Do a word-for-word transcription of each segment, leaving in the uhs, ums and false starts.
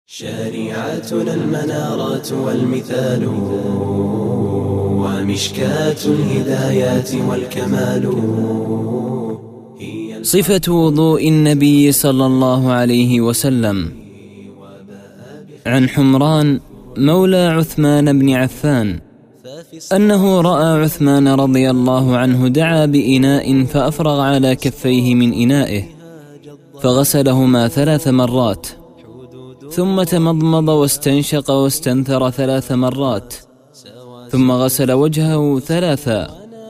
شريعتنا المنارات والمثال ومشكاة الهدايات والكمال. صفة وضوء النبي صلى الله عليه وسلم. عن حمران مولى عثمان بن عفان أنه رأى عثمان رضي الله عنه دعا بإناء فأفرغ على كفيه من إنائه فغسلهما ثلاث مرات، ثم تمضمض واستنشق واستنثر ثلاث مرات، ثم غسل وجهه ثلاثا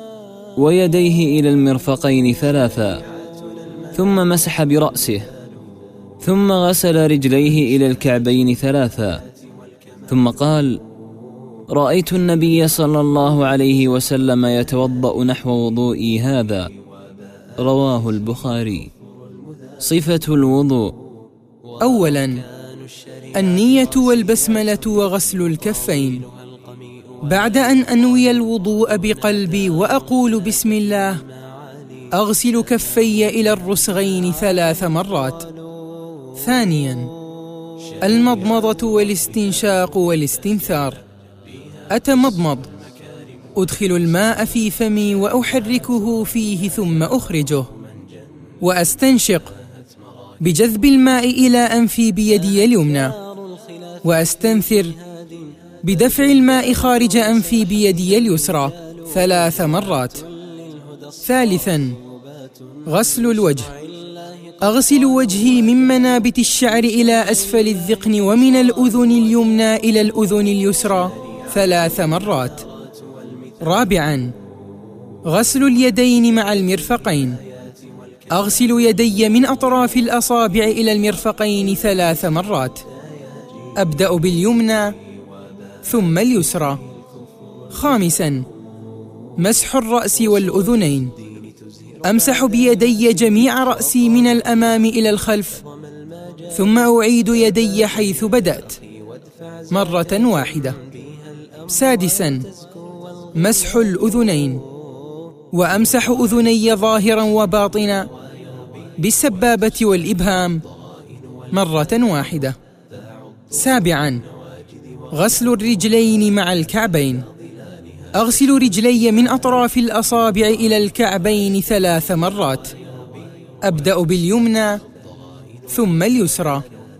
ويديه إلى المرفقين ثلاثا، ثم مسح برأسه، ثم غسل رجليه إلى الكعبين ثلاثا، ثم قال: رأيت النبي صلى الله عليه وسلم يتوضأ نحو وضوئي هذا. رواه البخاري. صفة الوضوء: أولا النية والبسملة وغسل الكفين. بعد أن أنوي الوضوء بقلبي وأقول بسم الله، أغسل كفي إلى الرسغين ثلاث مرات. ثانيا المضمضة والاستنشاق والاستنثار. أتمضمض، أدخل الماء في فمي وأحركه فيه ثم أخرجه، وأستنشق بجذب الماء إلى أنفي بيدي اليمنى، وأستنثر بدفع الماء خارج أنفي بيدي اليسرى ثلاث مرات. ثالثا غسل الوجه. أغسل وجهي من منابت الشعر إلى أسفل الذقن ومن الأذن اليمنى إلى الأذن اليسرى ثلاث مرات. رابعا غسل اليدين مع المرفقين. أغسل يدي من أطراف الأصابع إلى المرفقين ثلاث مرات. أبدأ باليمنى ثم اليسرى. خامسا مسح الرأس والأذنين. أمسح بيدي جميع رأسي من الأمام إلى الخلف، ثم أعيد يدي حيث بدأت مرة واحدة. سادسا مسح الأذنين، وأمسح أذني ظاهرا وباطنا بالسبابة والإبهام مرة واحدة. سابعا غسل الرجلين مع الكعبين. أغسل رجلي من أطراف الأصابع إلى الكعبين ثلاث مرات. أبدأ باليمنى ثم اليسرى.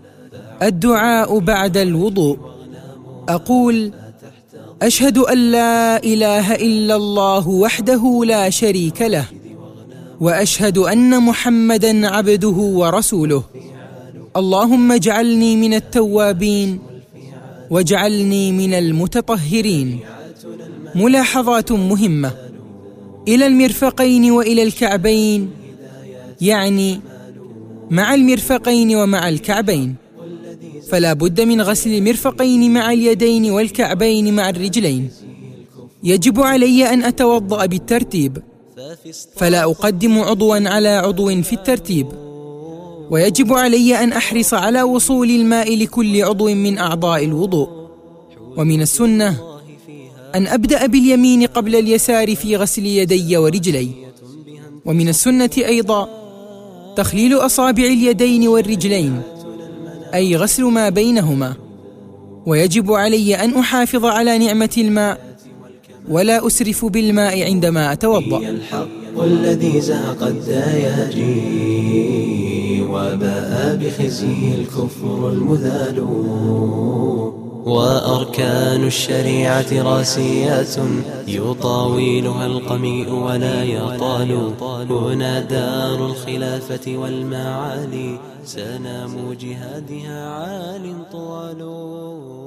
الدعاء بعد الوضوء: أقول: أشهد أن لا إله إلا الله وحده لا شريك له، وأشهد أن محمدًا عبده ورسوله. اللهم اجعلني من التوابين واجعلني من المتطهرين. ملاحظات مهمة: إلى المرفقين وإلى الكعبين، يعني مع المرفقين ومع الكعبين، فلا بد من غسل المرفقين مع اليدين والكعبين مع الرجلين. يجب علي أن أتوضأ بالترتيب، فلا أقدم عضواً على عضو في الترتيب، ويجب علي أن أحرص على وصول الماء لكل عضو من أعضاء الوضوء. ومن السنة أن أبدأ باليمين قبل اليسار في غسل يدي ورجلي. ومن السنة أيضا تخليل أصابع اليدين والرجلين، أي غسل ما بينهما. ويجب علي أن أحافظ على نعمة الماء ولا أسرف بالماء عندما أتوضأ. الحق الذي زهق الدياجي وباء بخزيه الكفر المذال. وأركان الشريعة راسيات يطاولها القميء ولا يطال. هنا دار الخلافة والمعالي، سنام جهادها عال طوال.